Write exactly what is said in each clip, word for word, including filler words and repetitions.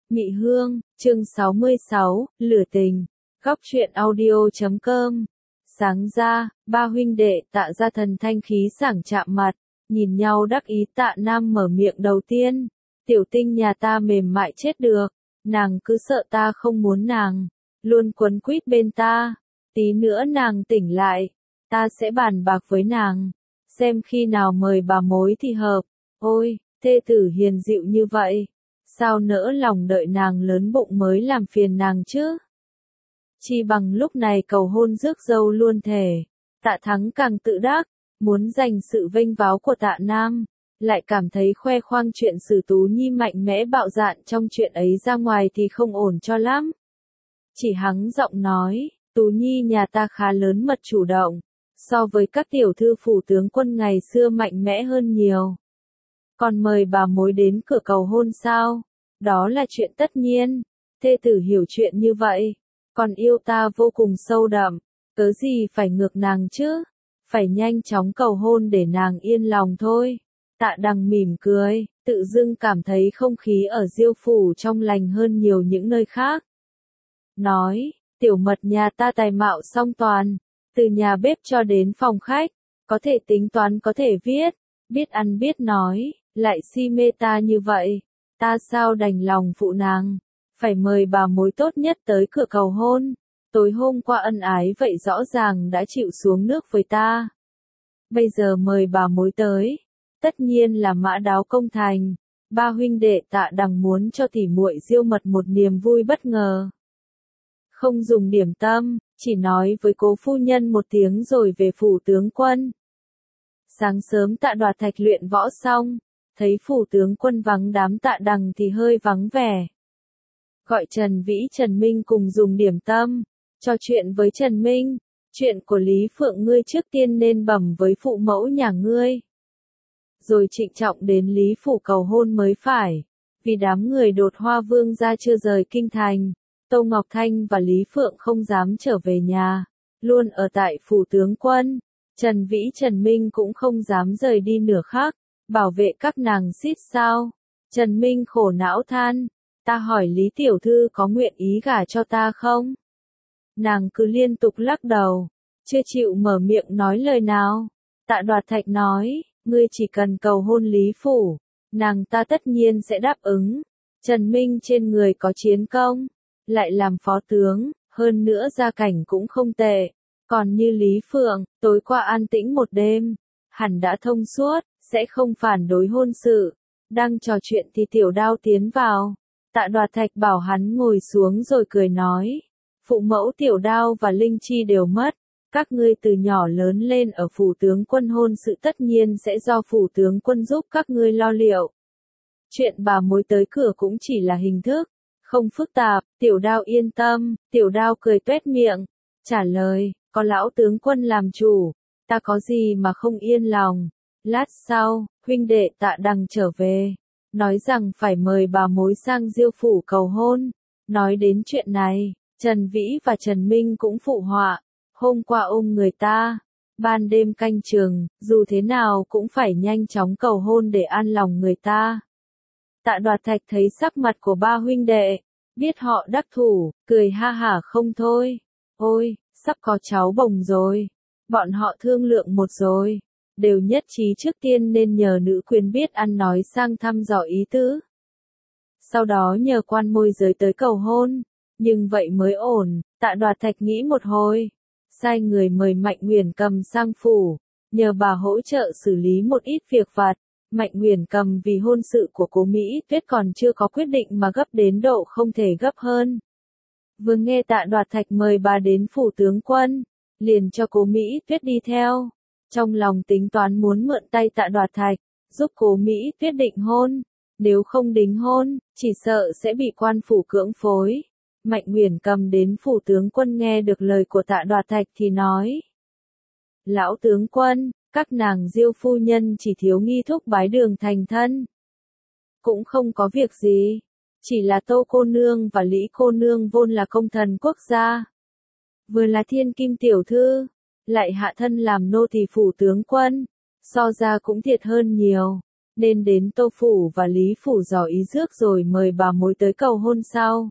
Mị Hương, chương sáu mươi sáu, Lửa tình. Góc truyện audio chấm com. Sáng ra, ba huynh đệ Tạ Gia thần thanh khí sảng chạm mặt, nhìn nhau đắc ý. Tạ Nam mở miệng đầu tiên. Tiểu Tinh nhà ta mềm mại chết được, nàng cứ sợ ta không muốn nàng, luôn quấn quýt bên ta. Tí nữa nàng tỉnh lại, ta sẽ bàn bạc với nàng, xem khi nào mời bà mối thì hợp. Ôi, thê tử hiền dịu như vậy, sao nỡ lòng đợi nàng lớn bụng mới làm phiền nàng chứ? Chi bằng lúc này cầu hôn rước dâu luôn thể. Tạ Thắng càng tự đắc, muốn giành sự vênh váo của Tạ Nam, lại cảm thấy khoe khoang chuyện Sử Tú Nhi mạnh mẽ bạo dạn trong chuyện ấy ra ngoài thì không ổn cho lắm. Chỉ hắng giọng nói, Tú Nhi nhà ta khá lớn mật chủ động, so với các tiểu thư phủ tướng quân ngày xưa mạnh mẽ hơn nhiều. Còn mời bà mối đến cửa cầu hôn sao? Đó là chuyện tất nhiên. Thê tử hiểu chuyện như vậy, còn yêu ta vô cùng sâu đậm, cớ gì phải ngược nàng chứ? Phải nhanh chóng cầu hôn để nàng yên lòng thôi. Tạ Đằng mỉm cười, tự dưng cảm thấy không khí ở Diêu phủ trong lành hơn nhiều những nơi khác. Nói, tiểu mật nhà ta tài mạo song toàn, từ nhà bếp cho đến phòng khách, có thể tính toán có thể viết, biết ăn biết nói, lại si mê ta như vậy, ta sao đành lòng phụ nàng, phải mời bà mối tốt nhất tới cửa cầu hôn. Tối hôm qua ân ái vậy rõ ràng đã chịu xuống nước với ta. Bây giờ mời bà mối tới, tất nhiên là mã đáo công thành. Ba huynh đệ Tạ Đằng muốn cho tỉ muội Diêu Mật một niềm vui bất ngờ. Không dùng điểm tâm, chỉ nói với cố phu nhân một tiếng rồi về phủ tướng quân. Sáng sớm Tạ Đoạt Thạch luyện võ xong, thấy phủ tướng quân vắng đám Tạ Đằng thì hơi vắng vẻ. Gọi Trần Vĩ Trần Minh cùng dùng điểm tâm, trò chuyện với Trần Minh, chuyện của Lý Phượng ngươi trước tiên nên bẩm với phụ mẫu nhà ngươi. Rồi trịnh trọng đến Lý phủ cầu hôn mới phải, vì đám người Đột Hoa Vương gia chưa rời kinh thành, Tô Ngọc Thanh và Lý Phượng không dám trở về nhà, luôn ở tại phủ tướng quân. Trần Vĩ Trần Minh cũng không dám rời đi nửa khắc, bảo vệ các nàng xít sao. Trần Minh khổ não than, ta hỏi Lý tiểu thư có nguyện ý gả cho ta không? Nàng cứ liên tục lắc đầu, chưa chịu mở miệng nói lời nào. Tạ Đoạt Thạch nói, ngươi chỉ cần cầu hôn Lý phủ, nàng ta tất nhiên sẽ đáp ứng. Trần Minh trên người có chiến công, lại làm phó tướng, hơn nữa gia cảnh cũng không tệ. Còn như Lý Phượng, tối qua an tĩnh một đêm, hẳn đã thông suốt, sẽ không phản đối hôn sự. Đang trò chuyện thì Tiểu Đao tiến vào. Tạ Đoạt Thạch bảo hắn ngồi xuống rồi cười nói, phụ mẫu Tiểu Đao và Linh Chi đều mất, các ngươi từ nhỏ lớn lên ở phủ tướng quân, hôn sự tất nhiên sẽ do phủ tướng quân giúp các ngươi lo liệu. Chuyện bà mối tới cửa cũng chỉ là hình thức, không phức tạp. Tiểu Đao yên tâm. Tiểu Đao cười tuét miệng, trả lời, có lão tướng quân làm chủ, ta có gì mà không yên lòng. Lát sau, huynh đệ Tạ Đằng trở về, nói rằng phải mời bà mối sang Diêu phủ cầu hôn. Nói đến chuyện này, Trần Vĩ và Trần Minh cũng phụ họa. Hôm qua ôm người ta, ban đêm canh chừng, dù thế nào cũng phải nhanh chóng cầu hôn để an lòng người ta. Tạ Đoạt Thạch thấy sắc mặt của ba huynh đệ, biết họ đắc thủ, cười ha hả không thôi. Ôi, sắp có cháu bồng rồi. Bọn họ thương lượng một rồi, đều nhất trí trước tiên nên nhờ nữ quyền biết ăn nói sang thăm dò ý tứ. Sau đó nhờ quan môi giới tới cầu hôn, nhưng vậy mới ổn. Tạ Đoạt Thạch nghĩ một hồi, sai người mời Mạnh Uyển Cầm sang phủ, nhờ bà hỗ trợ xử lý một ít việc vặt. Mạnh Uyển Cầm vì hôn sự của Cố Mỹ Tuyết còn chưa có quyết định mà gấp đến độ không thể gấp hơn. Vừa nghe Tạ Đoạt Thạch mời bà đến phủ tướng quân, liền cho Cố Mỹ Tuyết đi theo. Trong lòng tính toán muốn mượn tay Tạ Đoạt Thạch, giúp Cố Mỹ Tuyết định hôn. Nếu không đính hôn, chỉ sợ sẽ bị quan phủ cưỡng phối. Mạnh Uyển Cầm đến phủ tướng quân nghe được lời của Tạ Đoạt Thạch thì nói, lão tướng quân, các nàng Diêu phu nhân chỉ thiếu nghi thúc bái đường thành thân. Cũng không có việc gì, chỉ là Tô cô nương và Lý cô nương vốn là công thần quốc gia, vừa là thiên kim tiểu thư, lại hạ thân làm nô tỳ phủ tướng quân, so ra cũng thiệt hơn nhiều. nên đến Tô Phủ và Lý Phủ dò ý rước rồi mời bà mối tới cầu hôn sau.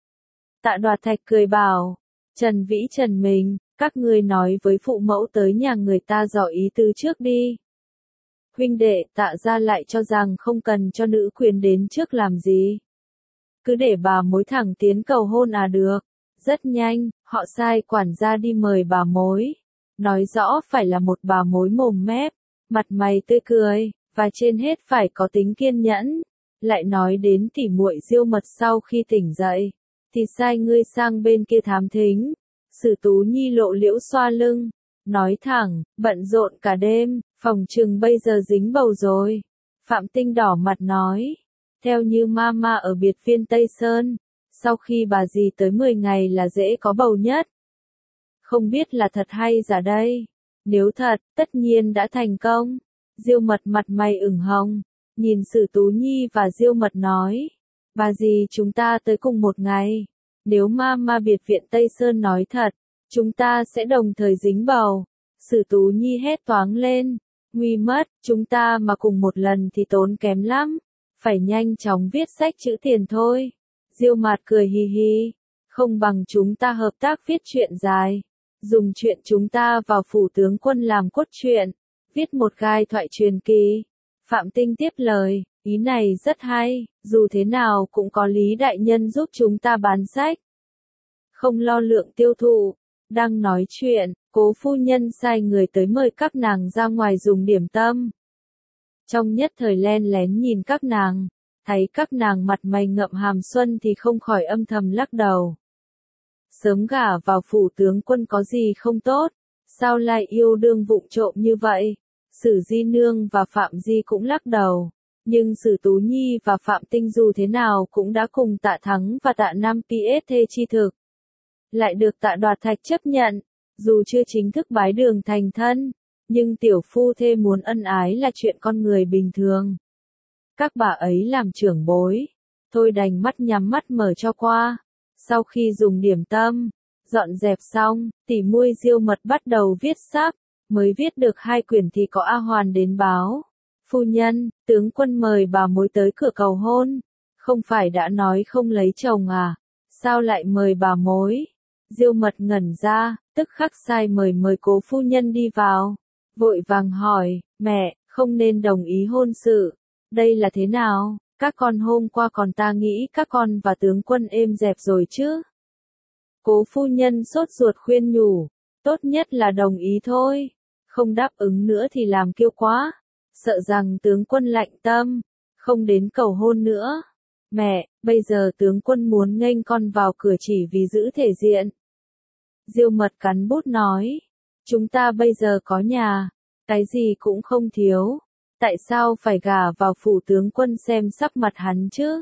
Tạ Đoạt Thạch cười bảo, Trần Vĩ Trần mình, các ngươi nói với phụ mẫu tới nhà người ta dò ý tứ trước đi. Huynh đệ Tạ gia lại cho rằng không cần cho nữ quyền đến trước làm gì. Cứ để bà mối thẳng tiến cầu hôn à được. Rất nhanh, họ sai quản gia đi mời bà mối. Nói rõ phải là một bà mối mồm mép, mặt mày tươi cười, và trên hết phải có tính kiên nhẫn. Lại nói đến tỉ muội Diêu Mật sau khi tỉnh dậy, thì sai ngươi sang bên kia thám thính. Sử Tú Nhi lộ liễu xoa lưng, nói thẳng, bận rộn cả đêm, phòng trừng bây giờ dính bầu rồi. Phạm Tinh đỏ mặt nói, theo như mama ở biệt viên Tây Sơn, sau khi bà dì tới mười ngày là dễ có bầu nhất. Không biết là thật hay giả đây. Nếu thật, tất nhiên đã thành công. Diêu Mật mặt mày ửng hồng, nhìn Sử Tú Nhi và Diêu Mật nói, bà dì chúng ta tới cùng một ngày. Nếu mama biệt viện Tây Sơn nói thật, chúng ta sẽ đồng thời dính bầu. Sử Tú Nhi hét toáng lên, nguy mất, chúng ta mà cùng một lần thì tốn kém lắm. Phải nhanh chóng viết sách chữ tiền thôi. Diêu Mạt cười hì hì, không bằng chúng ta hợp tác viết truyện dài. Dùng chuyện chúng ta vào phủ tướng quân làm cốt truyện, viết một gai thoại truyền kỳ. Phạm Tinh tiếp lời, ý này rất hay, dù thế nào cũng có Lý đại nhân giúp chúng ta bán sách. Không lo lượng tiêu thụ. Đang nói chuyện, Cố phu nhân sai người tới mời các nàng ra ngoài dùng điểm tâm. Trong nhất thời len lén nhìn các nàng, thấy các nàng mặt mày ngậm hàm xuân thì không khỏi âm thầm lắc đầu. Sớm gả vào phủ tướng quân có gì không tốt, sao lại yêu đương vụng trộm như vậy? Sử Di Nương và Phạm Di cũng lắc đầu, nhưng Sử Tú Nhi và Phạm Tinh dù thế nào cũng đã cùng Tạ Thắng và Tạ Nam pê ét thê chi thực. Lại được Tạ Đoạt Thạch chấp nhận, dù chưa chính thức bái đường thành thân, nhưng tiểu phu thê muốn ân ái là chuyện con người bình thường. Các bà ấy làm trưởng bối, thôi đành mắt nhắm mắt mở cho qua. Sau khi dùng điểm tâm, dọn dẹp xong, tỷ muội Diêu Mật bắt đầu viết sắp, mới viết được hai quyển thì có A Hoàn đến báo. Phu nhân, tướng quân mời bà mối tới cửa cầu hôn, không phải đã nói không lấy chồng à, sao lại mời bà mối? Diêu Mật ngẩn ra, tức khắc sai mời mời Cố phu nhân đi vào, vội vàng hỏi, mẹ, không nên đồng ý hôn sự, đây là thế nào? Các con hôm qua còn ta nghĩ các con và tướng quân êm dẹp rồi chứ. Cố phu nhân sốt ruột khuyên nhủ, tốt nhất là đồng ý thôi, không đáp ứng nữa thì làm kiêu quá, sợ rằng tướng quân lạnh tâm, không đến cầu hôn nữa. Mẹ, bây giờ tướng quân muốn nghênh con vào cửa chỉ vì giữ thể diện. Diêu Mật cắn bút nói, chúng ta bây giờ có nhà, cái gì cũng không thiếu. Tại sao phải gả vào phủ tướng quân xem sắc mặt hắn chứ?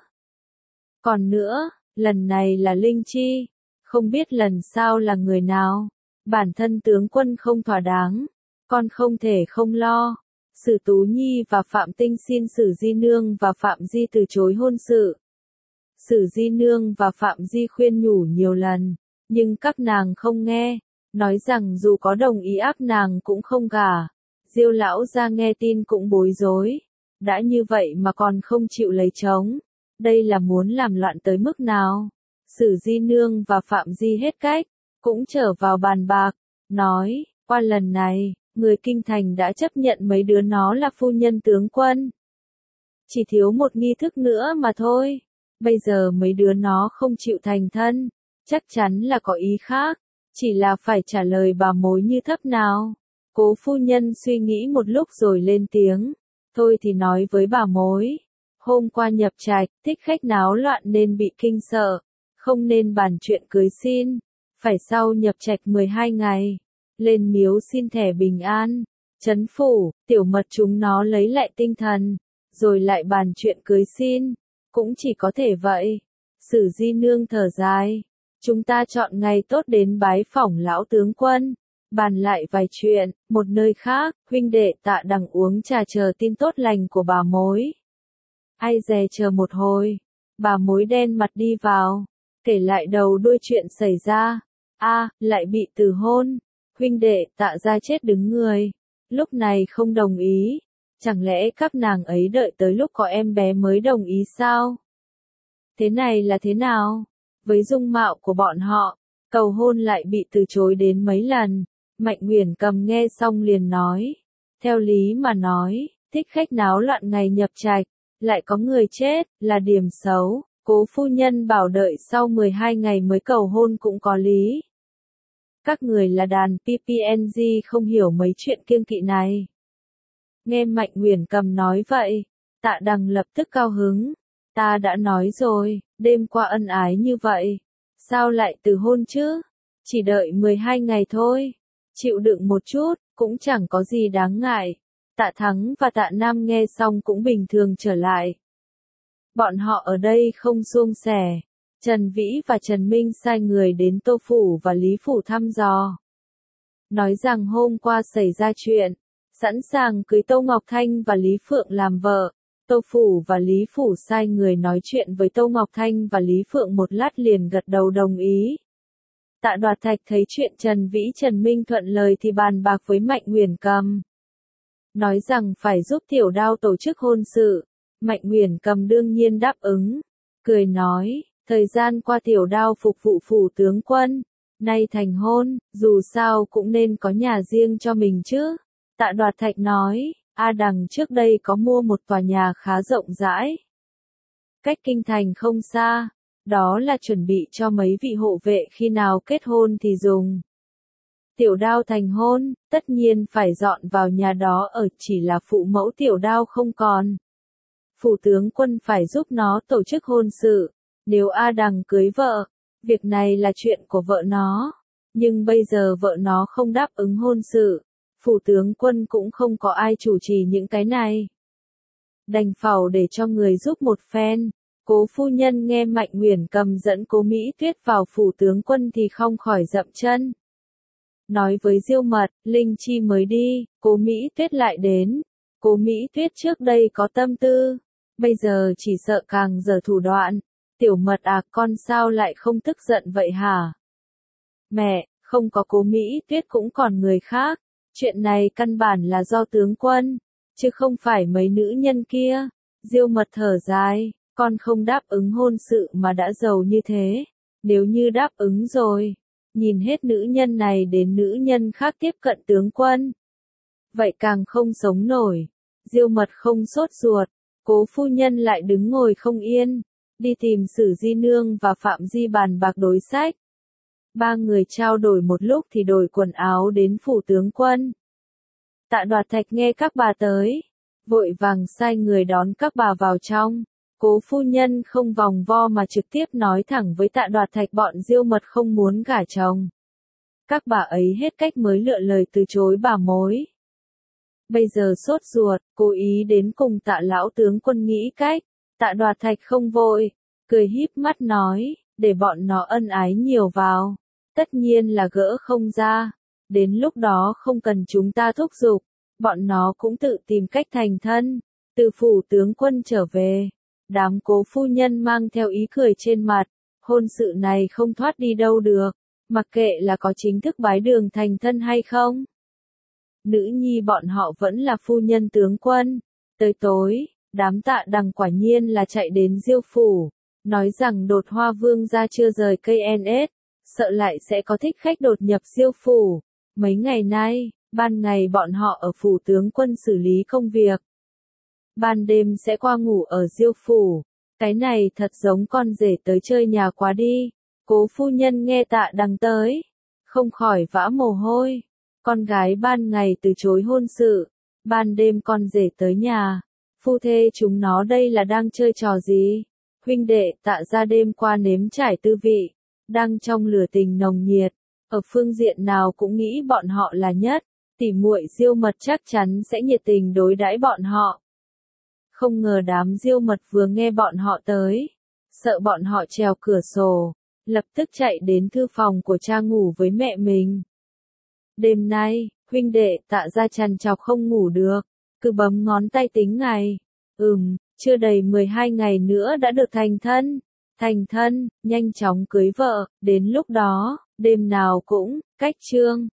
Còn nữa, lần này là Linh Chi, không biết lần sau là người nào. Bản thân tướng quân không thỏa đáng, con không thể không lo. Sử Tú Nhi và Phạm Tinh xin Sử Di Nương và Phạm Di từ chối hôn sự. Sử Di Nương và Phạm Di khuyên nhủ nhiều lần, nhưng các nàng không nghe, nói rằng dù có đồng ý áp nàng cũng không gả. Diêu lão ra nghe tin cũng bối rối, đã như vậy mà còn không chịu lấy chồng, đây là muốn làm loạn tới mức nào? Sử Di Nương và Phạm Di hết cách, cũng trở vào bàn bạc, nói, qua lần này, người kinh thành đã chấp nhận mấy đứa nó là phu nhân tướng quân. Chỉ thiếu một nghi thức nữa mà thôi, bây giờ mấy đứa nó không chịu thành thân, chắc chắn là có ý khác, chỉ là phải trả lời bà mối như thấp nào. Cố phu nhân suy nghĩ một lúc rồi lên tiếng, thôi thì nói với bà mối, hôm qua nhập trạch, thích khách náo loạn nên bị kinh sợ, không nên bàn chuyện cưới xin, phải sau nhập trạch mười hai ngày, lên miếu xin thẻ bình an, trấn phủ, tiểu mật chúng nó lấy lại tinh thần, rồi lại bàn chuyện cưới xin, cũng chỉ có thể vậy. Sử Di Nương thở dài, chúng ta chọn ngày tốt đến bái phỏng lão tướng quân. Bàn lại vài chuyện, một nơi khác, huynh đệ Tạ Đằng uống trà chờ tin tốt lành của bà mối. Ai dè chờ một hồi, bà mối đen mặt đi vào, kể lại đầu đuôi chuyện xảy ra. A, lại bị từ hôn, huynh đệ Tạ ra chết đứng người, lúc này không đồng ý, Chẳng lẽ các nàng ấy đợi tới lúc có em bé mới đồng ý sao? Thế này là thế nào? Với dung mạo của bọn họ, cầu hôn lại bị từ chối đến mấy lần. Mạnh Uyển Cầm nghe xong liền nói. Theo lý mà nói, thích khách náo loạn ngày nhập trạch, lại có người chết, là điểm xấu. Cố phu nhân bảo đợi sau mười hai ngày mới cầu hôn cũng có lý. Các người là đàn pê pê en giê không hiểu mấy chuyện kiêng kỵ này. Nghe Mạnh Uyển Cầm nói vậy, Tạ Đằng lập tức cao hứng. Ta đã nói rồi, đêm qua ân ái như vậy, sao lại từ hôn chứ? Chỉ đợi mười hai ngày thôi, chịu đựng một chút, cũng chẳng có gì đáng ngại. Tạ Thắng và Tạ Nam nghe xong cũng bình thường trở lại. Bọn họ ở đây không suông sẻ. Trần Vĩ và Trần Minh sai người đến Tô Phủ và Lý Phủ thăm dò. Nói rằng hôm qua xảy ra chuyện, sẵn sàng cưới Tô Ngọc Thanh và Lý Phượng làm vợ. Tô Phủ và Lý Phủ sai người nói chuyện với Tô Ngọc Thanh và Lý Phượng một lát liền gật đầu đồng ý. Tạ Đoạt Thạch thấy chuyện Trần Vĩ Trần Minh thuận lời thì bàn bạc với Mạnh Uyển Cầm. Nói rằng phải giúp Tiểu Đao tổ chức hôn sự. Mạnh Uyển Cầm đương nhiên đáp ứng. Cười nói, thời gian qua Tiểu Đao phục vụ phủ tướng quân. Nay thành hôn, dù sao cũng nên có nhà riêng cho mình chứ. Tạ Đoạt Thạch nói, A Đằng trước đây có mua một tòa nhà khá rộng rãi. Cách kinh thành không xa, đó là chuẩn bị cho mấy vị hộ vệ khi nào kết hôn thì dùng. Tiểu Đao thành hôn, tất nhiên phải dọn vào nhà đó ở, chỉ là phụ mẫu Tiểu Đao không còn. Phủ tướng quân phải giúp nó tổ chức hôn sự. Nếu A Đằng cưới vợ, việc này là chuyện của vợ nó. Nhưng bây giờ vợ nó không đáp ứng hôn sự. Phủ tướng quân cũng không có ai chủ trì những cái này. Đành phàu để cho người giúp một phen. Cố phu nhân nghe Mạnh Uyển Cầm dẫn Cố Mỹ Tuyết vào phủ tướng quân thì không khỏi dậm chân. Nói với Diêu Mật, Linh Chi mới đi, Cố Mỹ Tuyết lại đến. Cố Mỹ Tuyết trước đây có tâm tư, bây giờ chỉ sợ càng giở thủ đoạn. Tiểu Mật à, con sao lại không tức giận vậy hả? Mẹ, không có Cố Mỹ Tuyết cũng còn người khác. Chuyện này căn bản là do tướng quân, chứ không phải mấy nữ nhân kia. Diêu Mật thở dài, con không đáp ứng hôn sự mà đã giàu như thế. Nếu như đáp ứng rồi, nhìn hết nữ nhân này đến nữ nhân khác tiếp cận tướng quân. Vậy càng không sống nổi. Diêu Mật không sốt ruột, Cố phu nhân lại đứng ngồi không yên, đi tìm Sử Di Nương và Phạm Di bàn bạc đối sách. Ba người trao đổi một lúc thì đổi quần áo đến phủ tướng quân. Tạ Đoạt Thạch nghe các bà tới, vội vàng sai người đón các bà vào trong. Cố phu nhân không vòng vo mà trực tiếp nói thẳng với Tạ Đoạt Thạch bọn Diêu Mật không muốn gả chồng. Các bà ấy hết cách mới lựa lời từ chối bà mối. Bây giờ sốt ruột, cố ý đến cùng Tạ lão tướng quân nghĩ cách. Tạ Đoạt Thạch không vội, cười híp mắt nói, để bọn nó ân ái nhiều vào. Tất nhiên là gỡ không ra. Đến lúc đó không cần chúng ta thúc giục, bọn nó cũng tự tìm cách thành thân. Từ phủ tướng quân trở về, đám Cố phu nhân mang theo ý cười trên mặt. Hôn sự này không thoát đi đâu được, mặc kệ là có chính thức bái đường thành thân hay không. Nữ nhi bọn họ vẫn là phu nhân tướng quân. Tới tối, đám Tạ Đằng quả nhiên là chạy đến Diêu phủ, nói rằng Đột Hoa Vương gia chưa rời cây en ét, sợ lại sẽ có thích khách đột nhập Diêu phủ. Mấy ngày nay, ban ngày bọn họ ở phủ tướng quân xử lý công việc, ban đêm sẽ qua ngủ ở Diêu phủ. Cái này thật giống con rể tới chơi nhà quá đi. Cố phu nhân nghe Tạ Đằng tới, không khỏi vã mồ hôi. Con gái ban ngày từ chối hôn sự, ban đêm con rể tới nhà. Phu thê chúng nó đây là đang chơi trò gì? Huynh đệ Tạ ra đêm qua nếm trải tư vị, đang trong lửa tình nồng nhiệt, ở phương diện nào cũng nghĩ bọn họ là nhất. Tỉ muội Diêu Mật chắc chắn sẽ nhiệt tình đối đãi bọn họ. Không ngờ đám Diêu Mật vừa nghe bọn họ tới, sợ bọn họ trèo cửa sổ, lập tức chạy đến thư phòng của cha ngủ với mẹ mình. Đêm nay, huynh đệ Tạ ra trằn trọc không ngủ được, cứ bấm ngón tay tính ngày. Ừm, chưa đầy mười hai ngày nữa đã được thành thân. Thành thân, nhanh chóng cưới vợ, đến lúc đó, đêm nào cũng, cách trương.